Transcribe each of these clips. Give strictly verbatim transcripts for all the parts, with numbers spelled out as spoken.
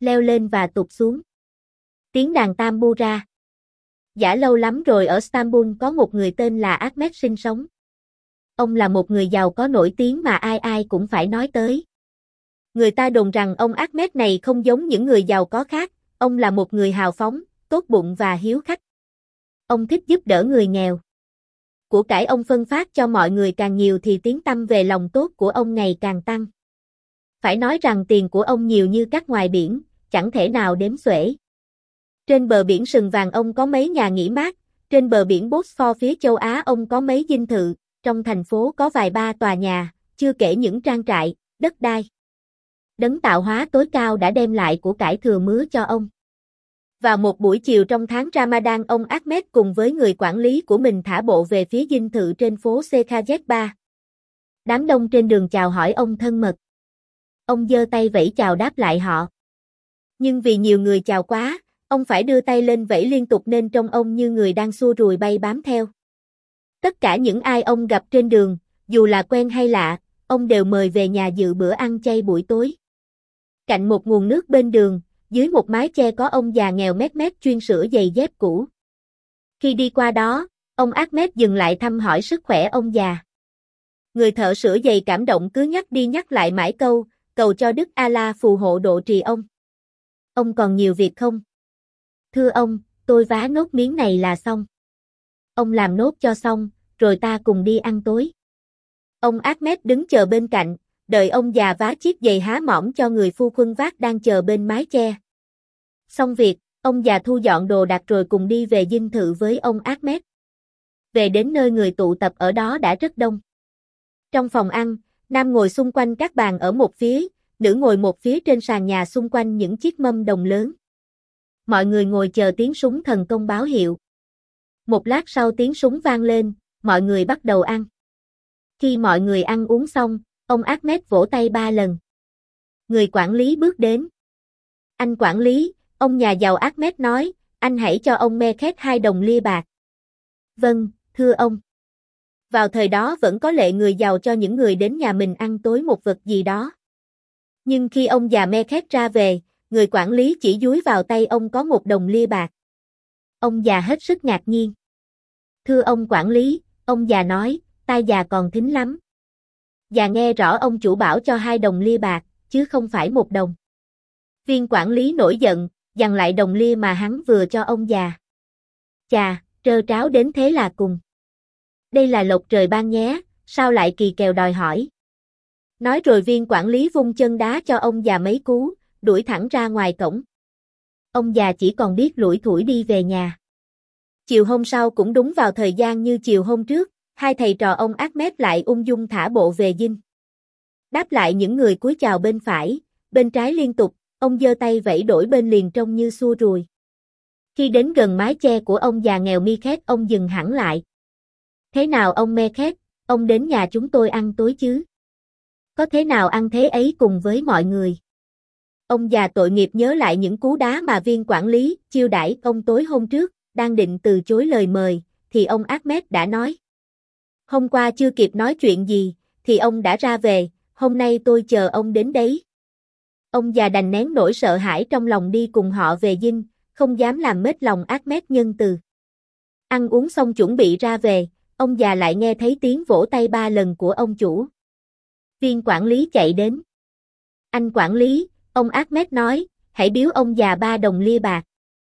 leo lên và tụt xuống. Tiếng đàn tambura. Đã lâu lắm rồi ở Istanbul có một người tên là Ahmet sinh sống. Ông là một người giàu có nổi tiếng mà ai ai cũng phải nói tới. Người ta đồn rằng ông Ahmet này không giống những người giàu có khác, ông là một người hào phóng, tốt bụng và hiếu khách. Ông thích giúp đỡ người nghèo. Của cải ông phân phát cho mọi người càng nhiều thì tiếng tăm về lòng tốt của ông ngày càng tăng. Phải nói rằng tiền của ông nhiều như cát ngoài biển, chẳng thể nào đếm xuể. Trên bờ biển sừng vàng ông có mấy nhà nghỉ mát, trên bờ biển Bosphore phía châu Á ông có mấy dinh thự, trong thành phố có vài ba tòa nhà, chưa kể những trang trại, đất đai. Đấng tạo hóa tối cao đã đem lại của cải thừa mứa cho ông. Vào một buổi chiều trong tháng Ramadan, ông Ahmet cùng với người quản lý của mình thả bộ về phía dinh thự trên phố Sekhajetba. Đám đông trên đường chào hỏi ông thân mật. Ông giơ tay vẫy chào đáp lại họ. Nhưng vì nhiều người chào quá, ông phải đưa tay lên vẫy liên tục nên trông ông như người đang xua ruồi bay bám theo. Tất cả những ai ông gặp trên đường, dù là quen hay lạ, ông đều mời về nhà dự bữa ăn chay buổi tối. Cạnh một nguồn nước bên đường, dưới một mái che có ông già nghèo méc mép chuyên sửa giày dép cũ. Khi đi qua đó, ông Ahmet dừng lại thăm hỏi sức khỏe ông già. Người thợ sửa giày cảm động cứ nhắc đi nhắc lại mãi câu, cầu cho Đức Allah phù hộ độ trì ông. Ông còn nhiều việc không? Thưa ông, tôi vá nốt miếng này là xong. Ông làm nốt cho xong, rồi ta cùng đi ăn tối. Ông Ahmet đứng chờ bên cạnh, đợi ông già vá chiếc giày há mỏm cho người phu khuân vác đang chờ bên mái che. Xong việc, ông già thu dọn đồ đạc rồi cùng đi về dinh thự với ông Ahmet. Về đến nơi người tụ tập ở đó đã rất đông. Trong phòng ăn, nam ngồi xung quanh các bàn ở một phía, nữ ngồi một phía trên sàn nhà xung quanh những chiếc mâm đồng lớn. Mọi người ngồi chờ tiếng súng thần công báo hiệu. Một lát sau tiếng súng vang lên, mọi người bắt đầu ăn. Khi mọi người ăn uống xong, ông Ahmet vỗ tay ba lần. Người quản lý bước đến. Anh quản lý, ông nhà giàu Ahmet nói, anh hãy cho ông Mekhet hai đồng lia bạc. Vâng, thưa ông. Vào thời đó vẫn có lệ người giàu cho những người đến nhà mình ăn tối một vật gì đó. Nhưng khi ông già Mekhet ra về, người quản lý chỉ dúi vào tay ông có một đồng lia bạc. Ông già hết sức ngạc nhiên. Thưa ông quản lý, ông già nói, tai già còn thính lắm. Già nghe rõ ông chủ bảo cho hai đồng lia bạc, chứ không phải một đồng. Viên quản lý nổi giận, giằng lại đồng lia mà hắn vừa cho ông già. Chà, trơ tráo đến thế là cùng. Đây là lộc trời ban nhé, sao lại kỳ kèo đòi hỏi. Nói rồi viên quản lý vung chân đá cho ông già mấy cú, đuổi thẳng ra ngoài cổng. Ông già chỉ còn biết lủi thủi đi về nhà. Chiều hôm sau cũng đúng vào thời gian như chiều hôm trước, hai thầy trò ông Ahmet lại ung dung thả bộ về dinh. Đáp lại những người cúi chào bên phải, bên trái liên tục, ông giơ tay vẫy đổi bên liền trông như xua ruồi. Khi đến gần mái che của ông già nghèo Mekhet, ông dừng hẳn lại. Thế nào ông Mekhet, ông đến nhà chúng tôi ăn tối chứ? Có thế nào ăn thế ấy cùng với mọi người? Ông già tội nghiệp nhớ lại những cú đá mà viên quản lý chiêu đãi ông tối hôm trước, đang định từ chối lời mời, thì ông Ahmet đã nói. Hôm qua chưa kịp nói chuyện gì, thì ông đã ra về, hôm nay tôi chờ ông đến đấy. Ông già đành nén nỗi sợ hãi trong lòng đi cùng họ về dinh, không dám làm mếch lòng Ahmet nhân từ. Ăn uống xong chuẩn bị ra về, ông già lại nghe thấy tiếng vỗ tay ba lần của ông chủ. Viên quản lý chạy đến. Anh quản lý, ông Ahmet nói, hãy biếu ông già ba đồng lia bạc.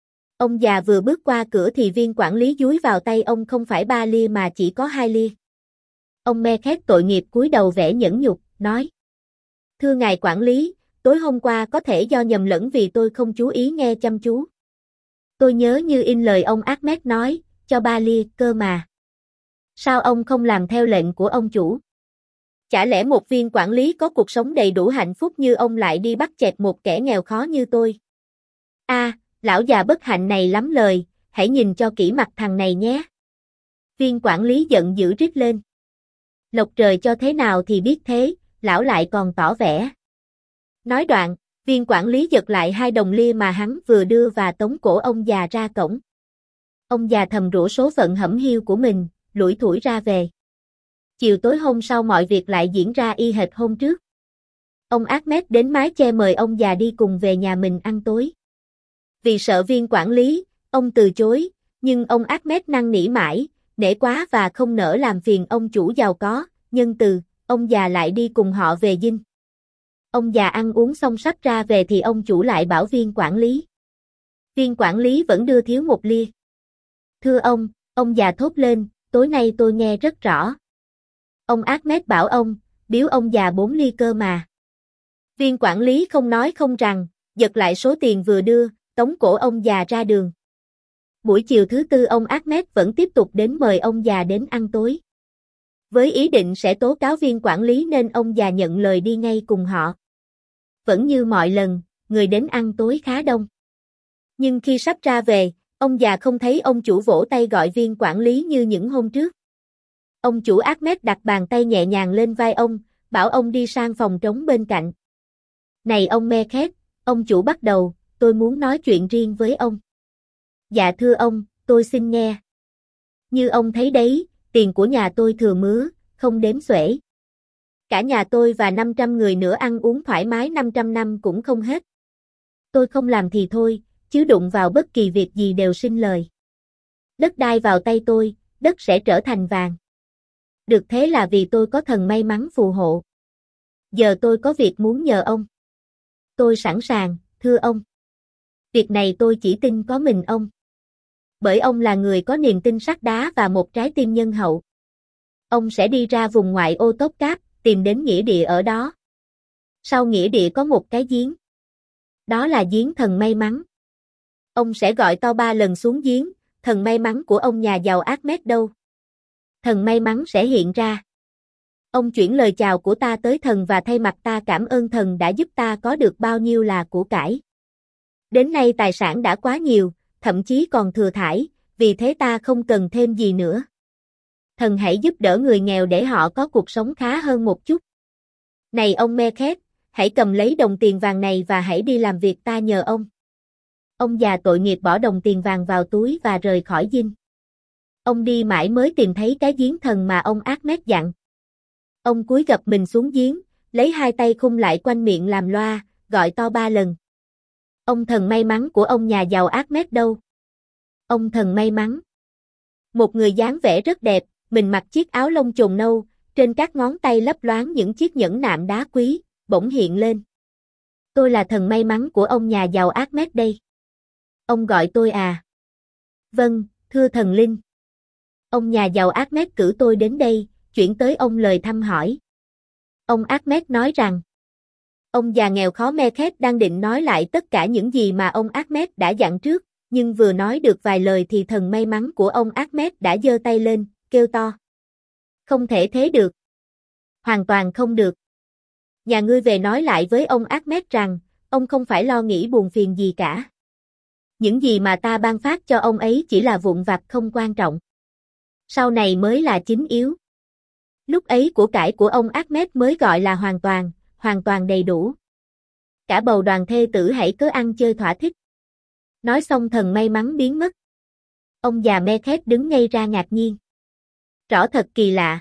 Ông già vừa bước qua cửa thì viên quản lý dúi vào tay ông không phải ba lia mà chỉ có hai lia. Ông Mekhet tội nghiệp cúi đầu vẻ nhẫn nhục, nói. Thưa ngài quản lý, tối hôm qua có thể do nhầm lẫn vì tôi không chú ý nghe chăm chú. Tôi nhớ như in lời ông Ahmet nói, cho ba lia cơ mà. Sao ông không làm theo lệnh của ông chủ? Chả lẽ một viên quản lý có cuộc sống đầy đủ hạnh phúc như ông lại đi bắt chẹt một kẻ nghèo khó như tôi? A, à, lão già bất hạnh này lắm lời, hãy nhìn cho kỹ mặt thằng này nhé. Viên quản lý giận dữ rít lên. Lộc trời cho thế nào thì biết thế, lão lại còn tỏ vẻ. Nói đoạn, viên quản lý giật lại hai đồng lia mà hắn vừa đưa và tống cổ ông già ra cổng. Ông già thầm rủa số phận hẩm hiu của mình, lủi thủi ra về. Chiều tối hôm sau mọi việc lại diễn ra y hệt hôm trước. Ông Ahmed đến mái che mời ông già đi cùng về nhà mình ăn tối. Vì sợ viên quản lý, ông từ chối, nhưng ông Ahmed năn nỉ mãi, nể quá và không nỡ làm phiền ông chủ giàu có, nhân từ, ông già lại đi cùng họ về dinh. Ông già ăn uống xong sắp ra về thì ông chủ lại bảo viên quản lý. Viên quản lý vẫn đưa thiếu một lia. Thưa ông, ông già thốt lên, tối nay tôi nghe rất rõ. Ông Ahmed bảo ông, biếu ông già bốn ly cơ mà. Viên quản lý không nói không rằng, giật lại số tiền vừa đưa, tống cổ ông già ra đường. Buổi chiều thứ tư ông Ahmed vẫn tiếp tục đến mời ông già đến ăn tối. Với ý định sẽ tố cáo viên quản lý nên ông già nhận lời đi ngay cùng họ. Vẫn như mọi lần, người đến ăn tối khá đông. Nhưng khi sắp ra về, ông già không thấy ông chủ vỗ tay gọi viên quản lý như những hôm trước. Ông chủ Ahmed đặt bàn tay nhẹ nhàng lên vai ông, bảo ông đi sang phòng trống bên cạnh. Này ông Mekhet, ông chủ bắt đầu, tôi muốn nói chuyện riêng với ông. Dạ thưa ông, tôi xin nghe. Như ông thấy đấy, tiền của nhà tôi thừa mứa, không đếm xuể. Cả nhà tôi và năm trăm người nữa ăn uống thoải mái năm trăm năm cũng không hết. Tôi không làm thì thôi, chứ đụng vào bất kỳ việc gì đều sinh lời. Đất đai vào tay tôi, đất sẽ trở thành vàng. Được thế là vì tôi có thần may mắn phù hộ. Giờ tôi có việc muốn nhờ ông. Tôi sẵn sàng, thưa ông. Việc này tôi chỉ tin có mình ông. Bởi ông là người có niềm tin sắt đá và một trái tim nhân hậu. Ông sẽ đi ra vùng ngoại ô Tốt Cáp, tìm đến nghĩa địa ở đó. Sau nghĩa địa có một cái giếng. Đó là giếng thần may mắn. Ông sẽ gọi to ba lần xuống giếng, thần may mắn của ông nhà giàu Ahmed đâu? Thần may mắn sẽ hiện ra. Ông chuyển lời chào của ta tới thần và thay mặt ta cảm ơn thần đã giúp ta có được bao nhiêu là của cải. Đến nay tài sản đã quá nhiều, thậm chí còn thừa thãi, vì thế ta không cần thêm gì nữa. Thần hãy giúp đỡ người nghèo để họ có cuộc sống khá hơn một chút. Này ông Mekhet, hãy cầm lấy đồng tiền vàng này và hãy đi làm việc ta nhờ ông. Ông già tội nghiệp bỏ đồng tiền vàng vào túi và rời khỏi dinh. Ông đi mãi mới tìm thấy cái giếng thần mà ông Ahmed dặn. Ông cúi gập mình xuống giếng, lấy hai tay khum lại quanh miệng làm loa, gọi to ba lần. Ông thần may mắn của ông nhà giàu Ahmed đâu? Ông thần may mắn. Một người dáng vẻ rất đẹp, mình mặc chiếc áo lông chồn nâu, trên các ngón tay lấp loáng những chiếc nhẫn nạm đá quý, bỗng hiện lên. Tôi là thần may mắn của ông nhà giàu Ahmed đây. Ông gọi tôi à? Vâng, thưa thần linh. Ông nhà giàu Ahmed cử tôi đến đây, chuyển tới ông lời thăm hỏi. Ông Ahmed nói rằng, ông già nghèo khó Mekhet đang định nói lại tất cả những gì mà ông Ahmed đã dặn trước, nhưng vừa nói được vài lời thì thần may mắn của ông Ahmed đã giơ tay lên, kêu to. Không thể thế được. Hoàn toàn không được. Nhà ngươi về nói lại với ông Ahmed rằng, ông không phải lo nghĩ buồn phiền gì cả. Những gì mà ta ban phát cho ông ấy chỉ là vụn vặt không quan trọng. Sau này mới là chính yếu. Lúc ấy của cải của ông Ahmed mới gọi là hoàn toàn, hoàn toàn đầy đủ. Cả bầu đoàn thê tử hãy cứ ăn chơi thỏa thích. Nói xong thần may mắn biến mất. Ông già Mekhet đứng ngây ra ngạc nhiên. Rõ thật kỳ lạ.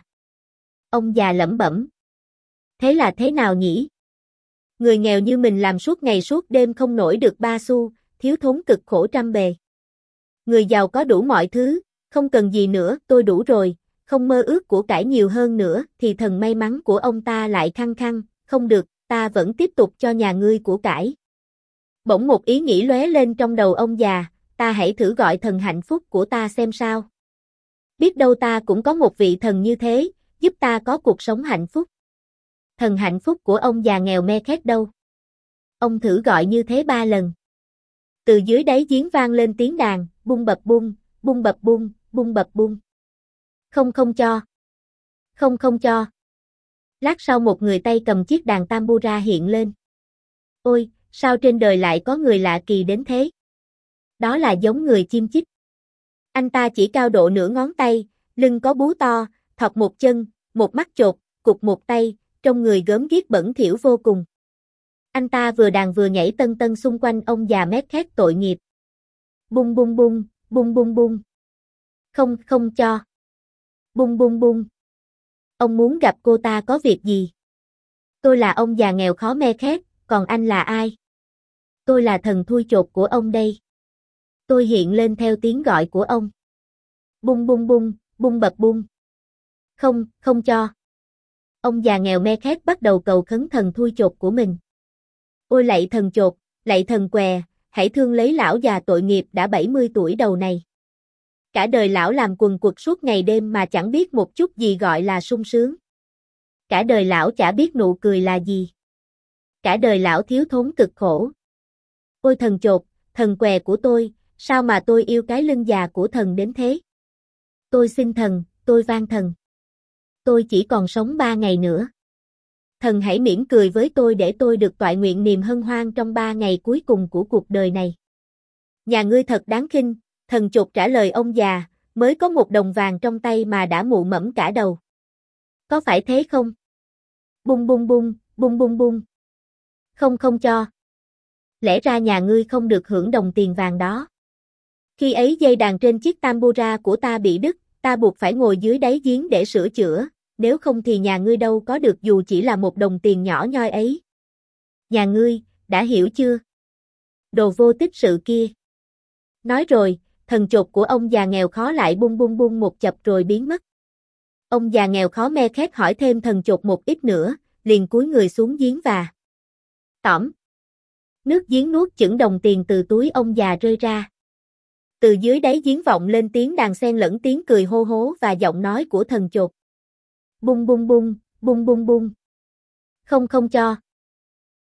Ông già lẩm bẩm. Thế là thế nào nhỉ? Người nghèo như mình làm suốt ngày suốt đêm không nổi được ba xu, thiếu thốn cực khổ trăm bề. Người giàu có đủ mọi thứ, không cần gì nữa, tôi đủ rồi, không mơ ước của cải nhiều hơn nữa, thì thần may mắn của ông ta lại khăng khăng, không được, ta vẫn tiếp tục cho nhà ngươi của cải. Bỗng một ý nghĩ lóe lên trong đầu ông già, ta hãy thử gọi thần hạnh phúc của ta xem sao. Biết đâu ta cũng có một vị thần như thế, giúp ta có cuộc sống hạnh phúc. Thần hạnh phúc của ông già nghèo Mekhet đâu? Ông thử gọi như thế ba lần. Từ dưới đáy giếng vang lên tiếng đàn, bung bập bung, bung bập bung, bung bập bung. Không không cho. Không không cho. Lát sau một người tay cầm chiếc đàn tambura hiện lên. Ôi, sao trên đời lại có người lạ kỳ đến thế? Đó là giống người chim chích. Anh ta chỉ cao độ nửa ngón tay, lưng có bú to, thọc một chân, một mắt chột, cụt một tay, trong người gớm ghiếc bẩn thỉu vô cùng. Anh ta vừa đàn vừa nhảy tân tân xung quanh ông già Mekhet tội nghiệp. Bung bung bung, bung bung bung. Không không cho. Bung bung bung. Ông muốn gặp cô ta có việc gì? Tôi là ông già nghèo khó me khét, còn anh là ai? Tôi là thần thui chột của ông đây. Tôi hiện lên theo tiếng gọi của ông. Bung bung bung, bung bập bung. Không, không cho. Ông già nghèo me khét bắt đầu cầu khấn thần thui chột của mình. Ôi lạy thần chột, lạy thần què, hãy thương lấy lão già tội nghiệp đã bảy mươi tuổi đầu này. Cả đời lão làm quần quật suốt ngày đêm mà chẳng biết một chút gì gọi là sung sướng. Cả đời lão chả biết nụ cười là gì. Cả đời lão thiếu thốn cực khổ. Ôi thần chột, thần què của tôi, sao mà tôi yêu cái lưng già của thần đến thế? Tôi xin thần, tôi van thần. Tôi chỉ còn sống ba ngày nữa. Thần hãy mỉm cười với tôi để tôi được toại nguyện niềm hân hoan trong ba ngày cuối cùng của cuộc đời này. Nhà ngươi thật đáng khinh, thần chột trả lời ông già, mới có một đồng vàng trong tay mà đã mụ mẫm cả đầu. Có phải thế không? Bung bung bung, bung bung bung. Không không cho. Lẽ ra nhà ngươi không được hưởng đồng tiền vàng đó. Khi ấy dây đàn trên chiếc tambura của ta bị đứt, ta buộc phải ngồi dưới đáy giếng để sửa chữa, nếu không thì nhà ngươi đâu có được dù chỉ là một đồng tiền nhỏ nhoi ấy. Nhà ngươi, đã hiểu chưa? Đồ vô tích sự kia. Nói rồi, thần chột của ông già nghèo khó lại bung bung bung một chập rồi biến mất. Ông già nghèo khó me khét hỏi thêm thần chột một ít nữa, liền cúi người xuống giếng và tỏm. Nước giếng nuốt chửng đồng tiền từ túi ông già rơi ra. Từ dưới đáy giếng vọng lên tiếng đàn xen lẫn tiếng cười hô hố và giọng nói của thần chột. Bung bung bung, bung bung bung. Không không cho.